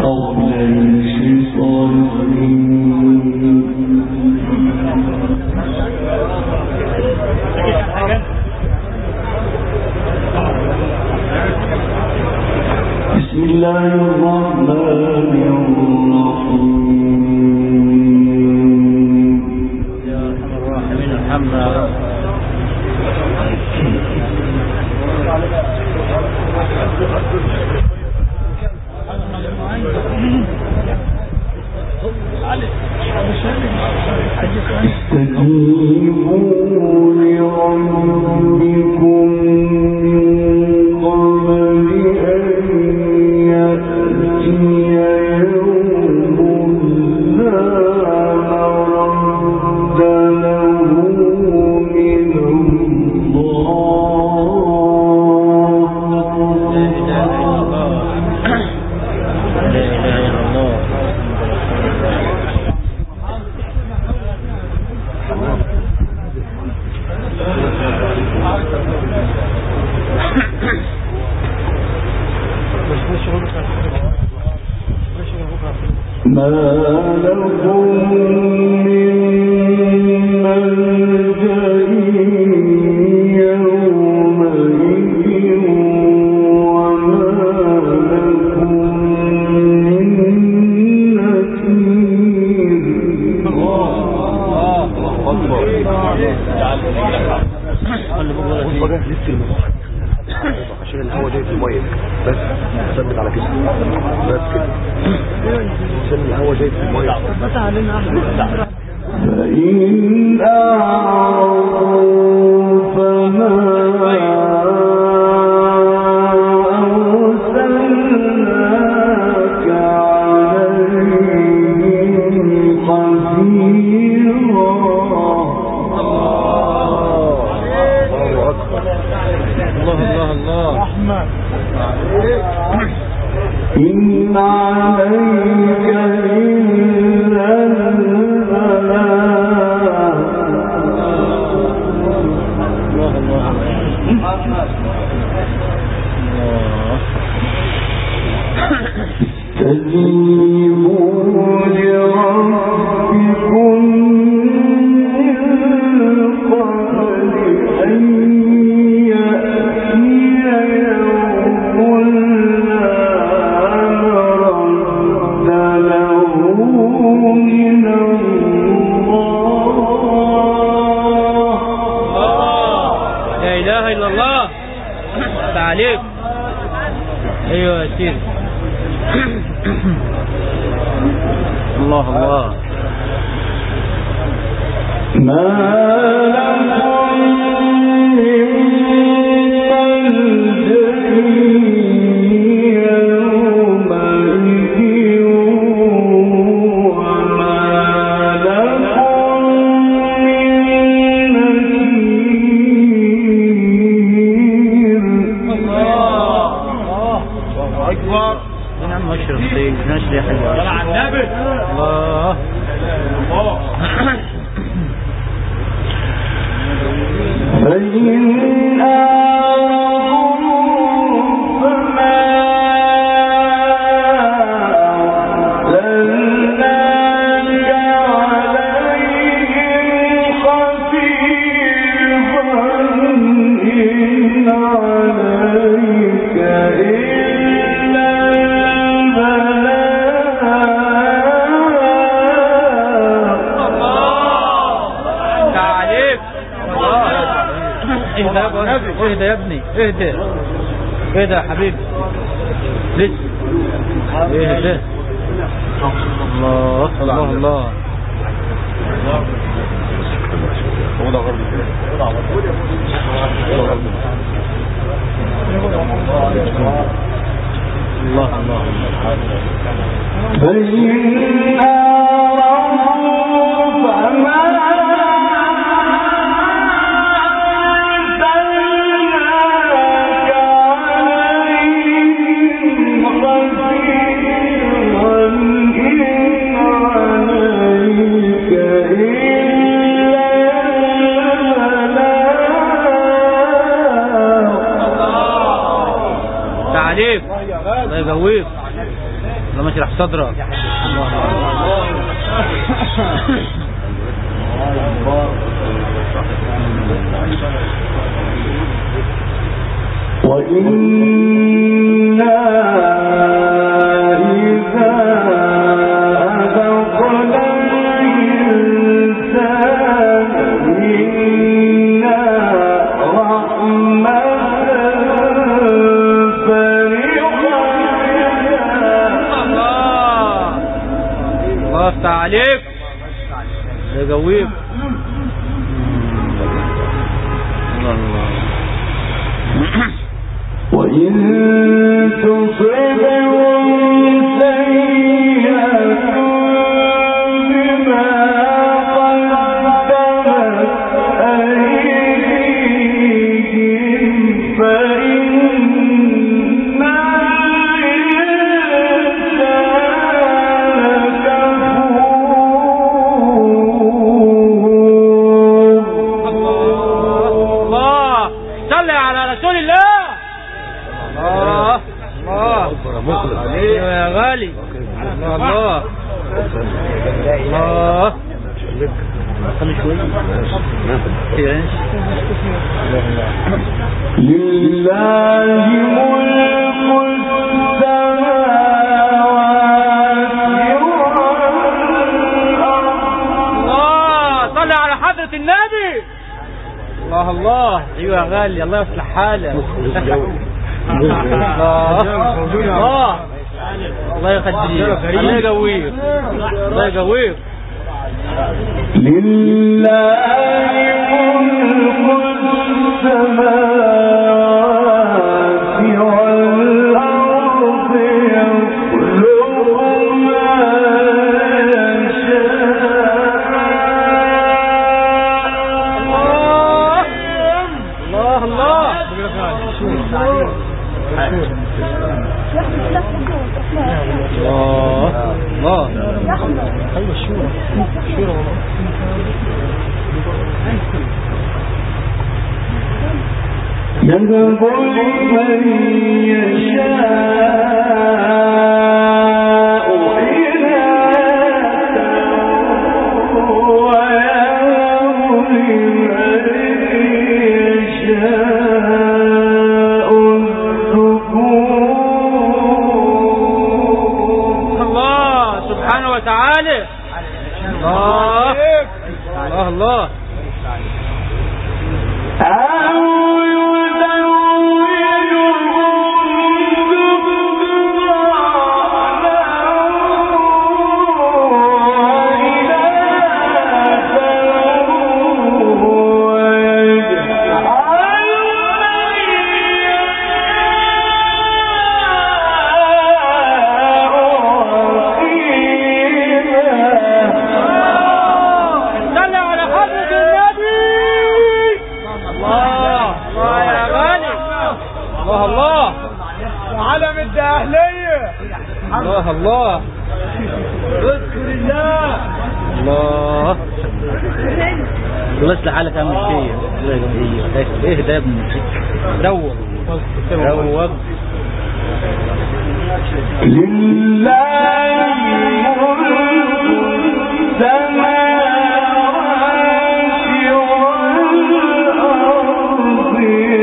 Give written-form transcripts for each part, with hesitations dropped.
عشان الهواء جاي في الميه بس ثبت على كده بس كده عشان الهواء جاي في الميه بس علينا احنا فإن أعرضوا فما إن عليك إلا البلاغ استجيبوا لربكم عليك. ايوه يا سيدي. الله الله. ما لكم من اهدى يا ابني اهدى اهدى يا حبيبي لسه اهدى. الله الله الله. الله الله الله يقويك. اللهم اشرح صدرك. وإنا إذا أذقنا الإنسان منا رحمة الله يفتح عليك يا جويب. وإن تصبهم سيئة بما قدمت أيديهم فإن الإنسان كفور. الله صل على رسول الله. الله ايوه يا غالي. الله الله خلي شويه لله ملك السماوات والأرض. الله صل على حضرة النبي. الله الله ايوه يا غالي. الله يصلح حالك. الله الله يخليك. الله يقويك. الله يقويك. لله ملك السماوات والأرض يخلق ما يشاء. الله الله الله ايوه الشورى يهب لمن يشاء إناثا ويهب لمن يشاء الذكور. الله سبحانه وتعالى. الله الله الله الله الله اذكر الله. الله الله يصلح حالك يا عم الشيخ. ايه ده يا ابني؟ روق روق. لله ملك السماوات والأرض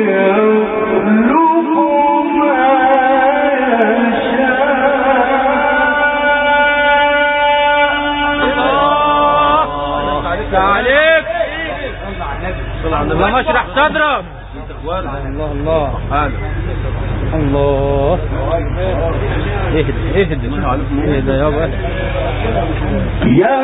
يخلق ما عليك. اللهم اشرح صدرك. الله الله الله اهدى اهدى يابا. يا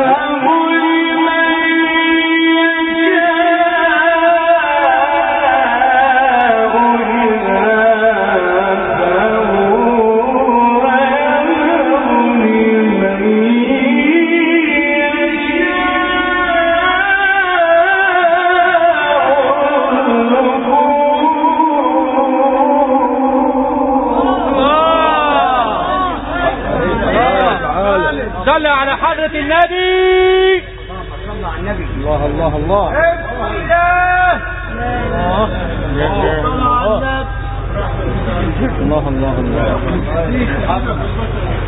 صلى على حضرة النبي. الله الله الله الله الله الله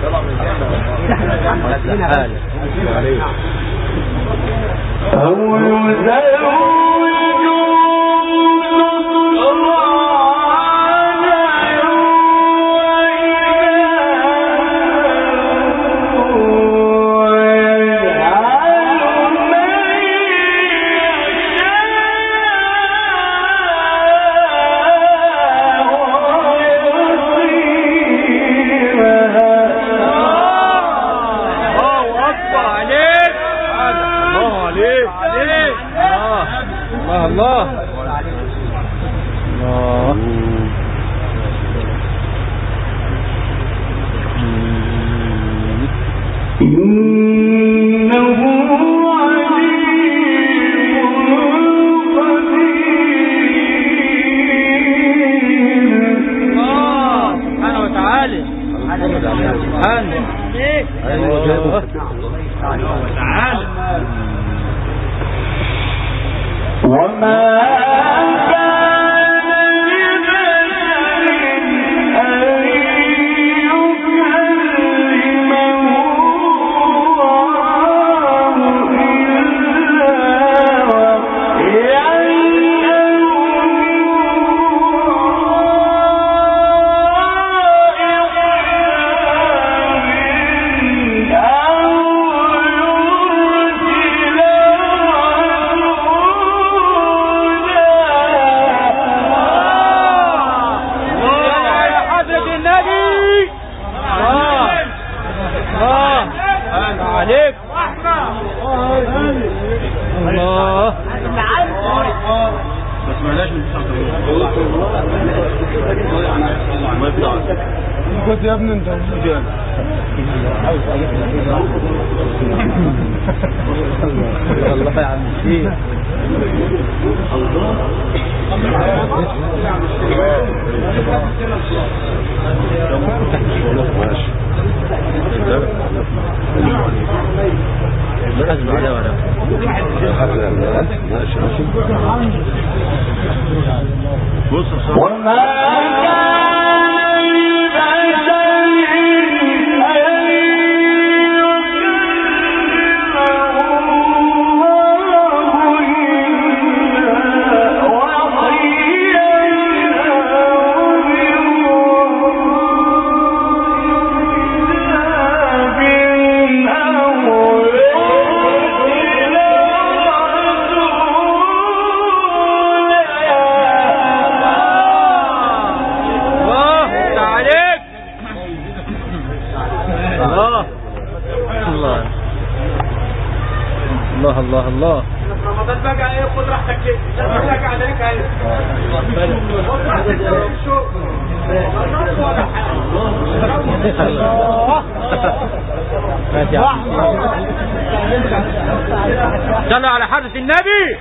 صلوا على حضرة النبي.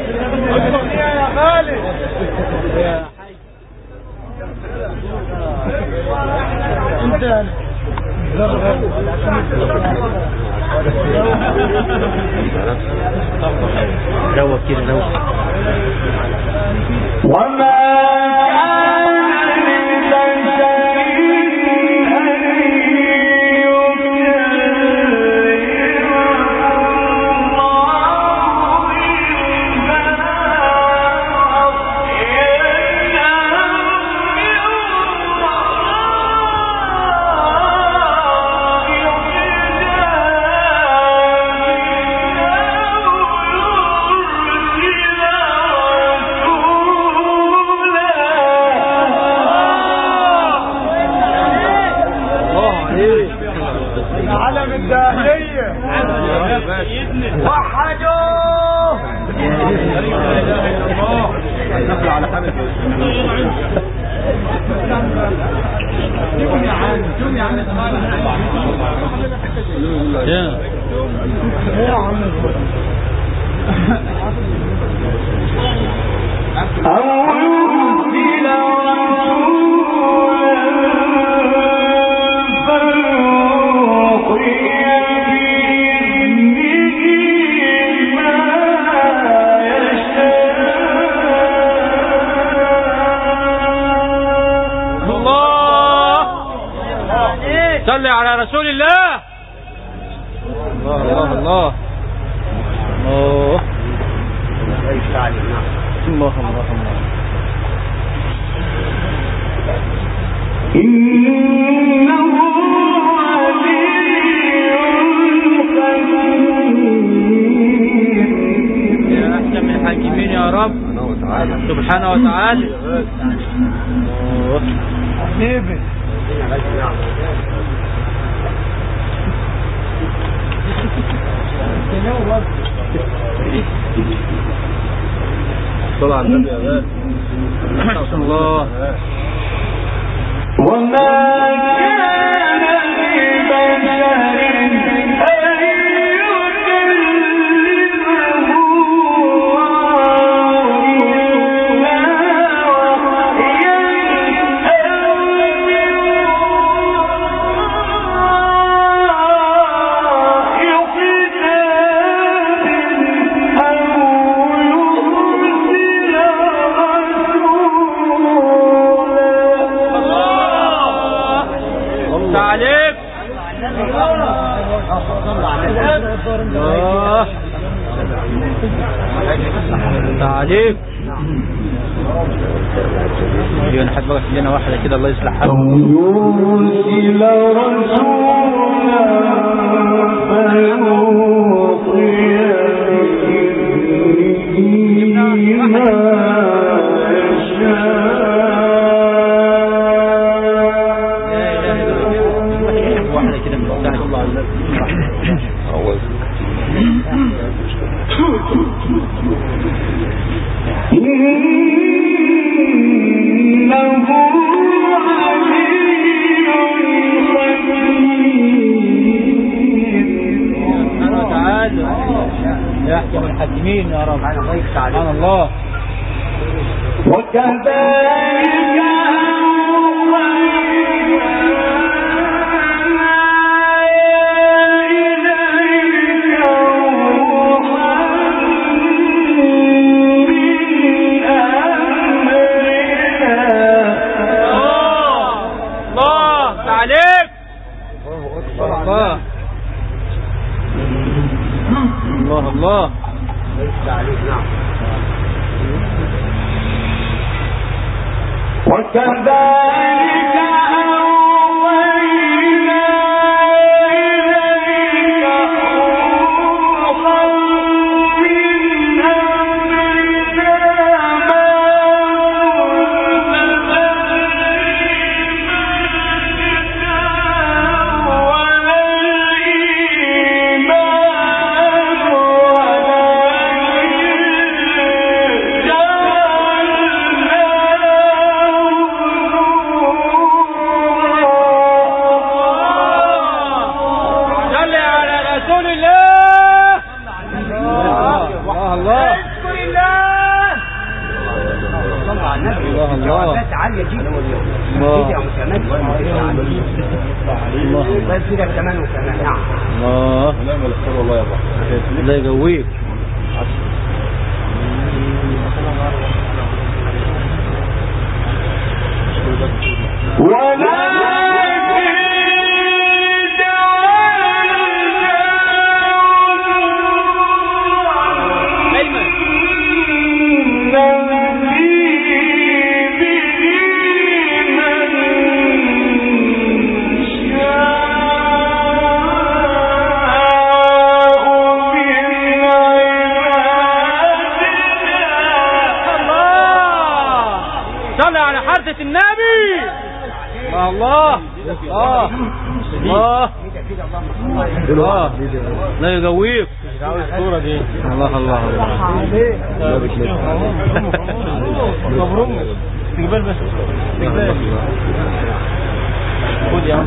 يا خالد انت روق كده روق. وما العالم الداخلية وحدوا نقل على حبيب صل على على رسول الله. الله الله الله الله الله الله الله. إنه علي خبير. يا أحكم الحاكمين يا رب سبحانه وتعالى. صلى على النبي يا غالي. الله. وما كان لبشر أن يكلمه تعليق. تعليق. ايوه نحب بقى لنا واحده كده الله يصلح حالك. أو يرسل رسولا فيوحي بإذنه ما يشاء. واحده كده من بتاعك الله عز إنه علي خبير. تعالى يا احكم الحاكمين يا رب. سبحان الله. وكذلك الله الله. وكذلك أوحينا إليك روحا من أمرنا ما كنت عالية جدا الله بس كده كمان وكمان. نعم الله نعم الاختيار والله يا ابو الله يقويك. النبي الله الله الله الله لا يقويك الصورة دي. الله الله مبروك استقبال بس استقبال خد يا عم.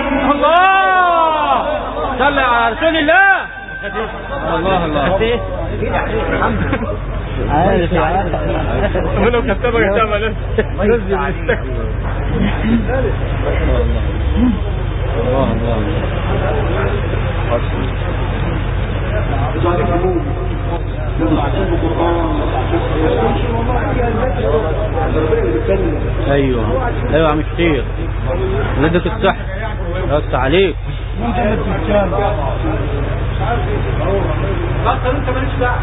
صلى على رسول الله. الله الله عارف يا عم لو كتبك هتعمل نزل مستكبر. الله الله ايوه ايوه يا عم كتير ولدك الصحة بس عليك بس انت ماليش دعوه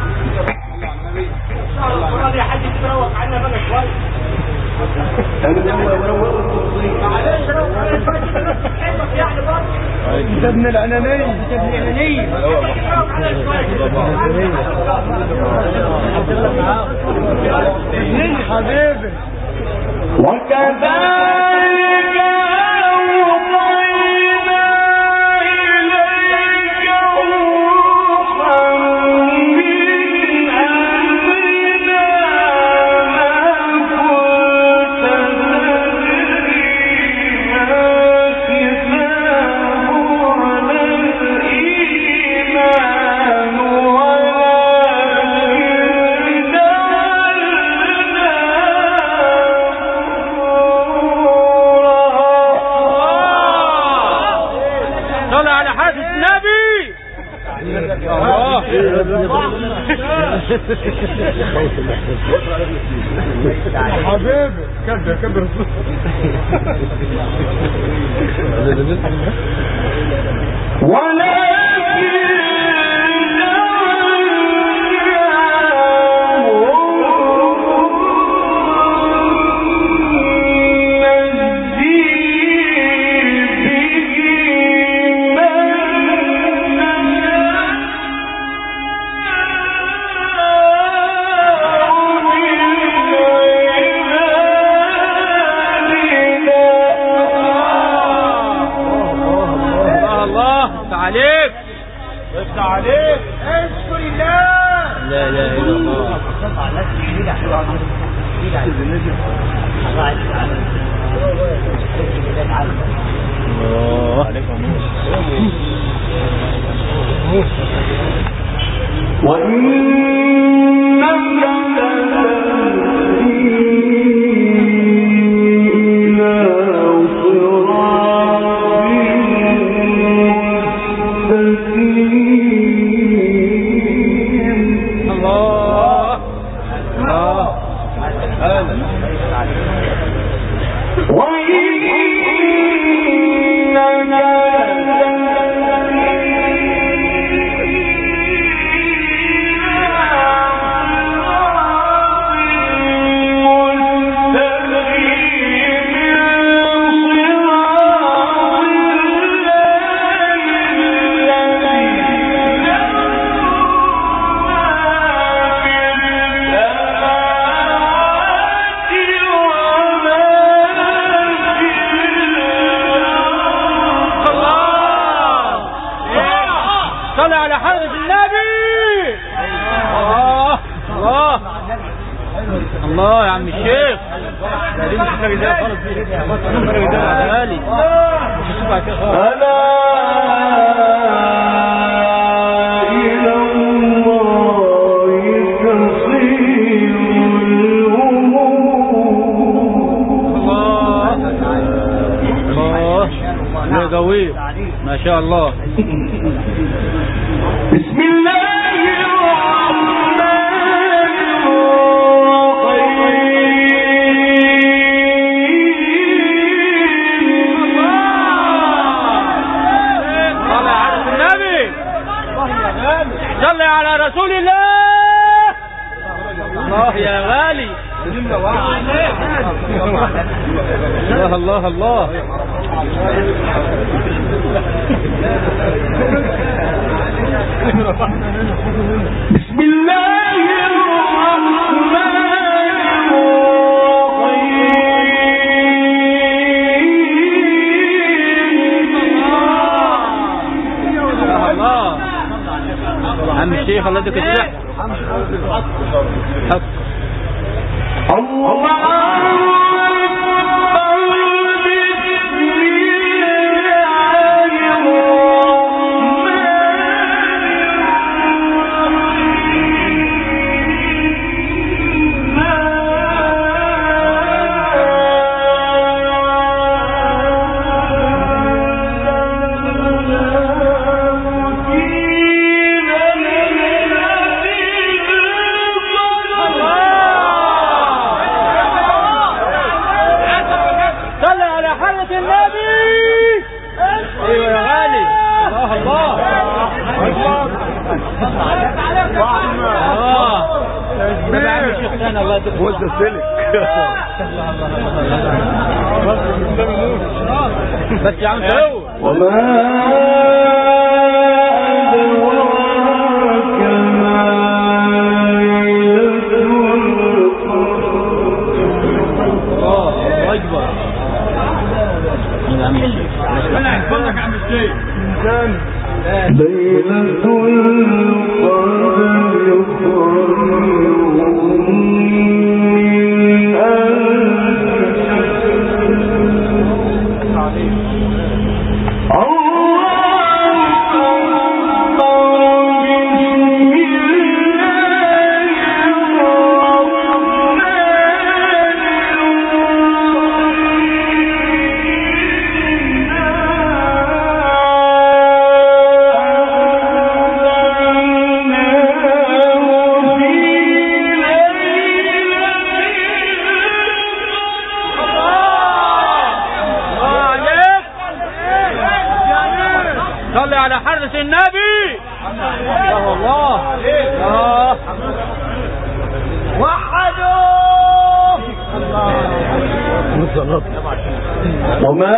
يا حاج تروق عنا بقى شويه معلش روق على الفجر يعني برضه انت ابن العنانيه انت ابن العنانيه روق على شويه حبيبي وكذلك حبيبي كبر عليك اشكر الله لا لا اله الا الله الله يا عم الشيخ لا دي مش حاجه زي خالص دي غالي الا الى الله تصير الله الله يا قوي ما شاء الله بسم الله صل على رسول الله الله يا غالي الله الله الله بسم الله الرحمن عم الشيخ الله يديك الصحة حق شيخ ثاني الله يديك وانت السلك. بس يا عم تلو صلي على حضرة النبي. الله الله وحدوا وما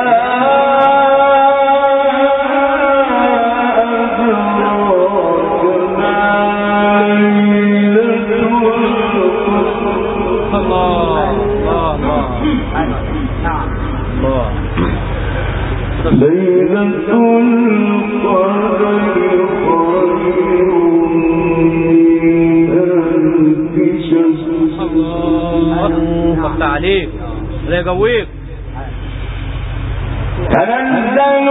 ليلة القدر خير من ألف شهر. الله عليك الله يقويك. تنزل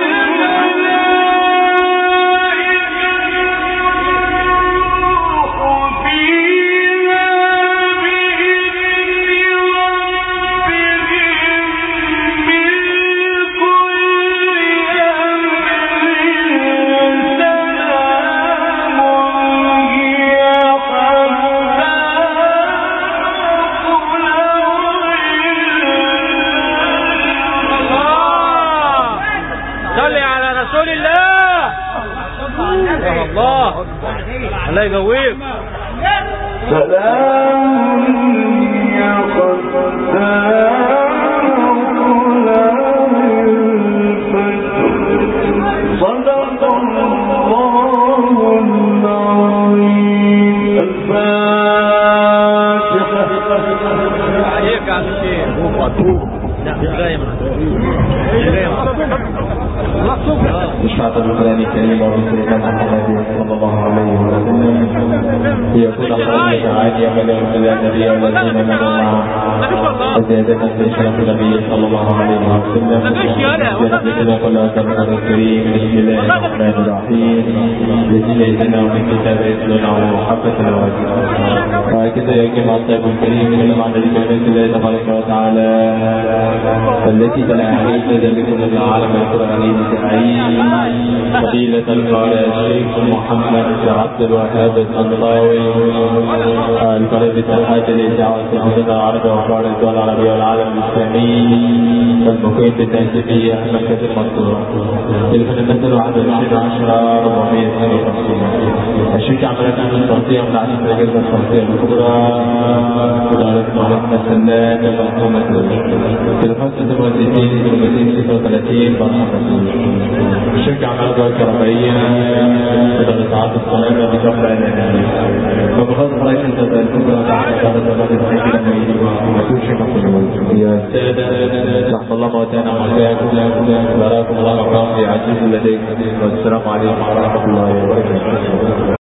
الله يقويك. سلام يا صدق الله العظيم. الفاتحة. عليك يا عم الشيخ. نشفع بالقرآن الكريم وبسيدنا محمد صلى الله عليه وسلم ليكون قوله تعالى ولا يرسل النبي والذين آمنوا معه وزيادة في شرف النبي صلى الله عليه وسلم. بنبينا كل أسرنا الكريم. بسم الله الرحمن الرحيم. الذين يتنوا من كتاب يتلونه حق تلاوته. وهكذا يجمع الطيب الكريم من معنى لكلمة الله تبارك وتعالى التي تلا عليه ذلك العالم القرآني الداعي فضيلة القارئ الشيخ محمد عبد الوهاب الطنطاوي القارئ بالتلحات للدعوة الحسنى العربية وقارئ الدول العربية والعالم الإسلامي المقيم بالتنسيبية مركز المنصورة. تلفون المثل 21/10/452. الشركة عملت عن التوصية من عدد الأجهزة التوصية الكبرى إدارة مهندسة السلات المنظومة تلفون 36 الشركة عملت دول كهربائية إدارة عدد الصناعة بكفر الإعلامي وبخاصة رئيس التوصية الكبرى تحت إدارة المهندسة السلمية ومسؤول شركة يا السادة تحت الله موتانا وموتاكم بارك الله فيكم في عزيز لديكم والسلام عليكم ورحمة الله وبركاته.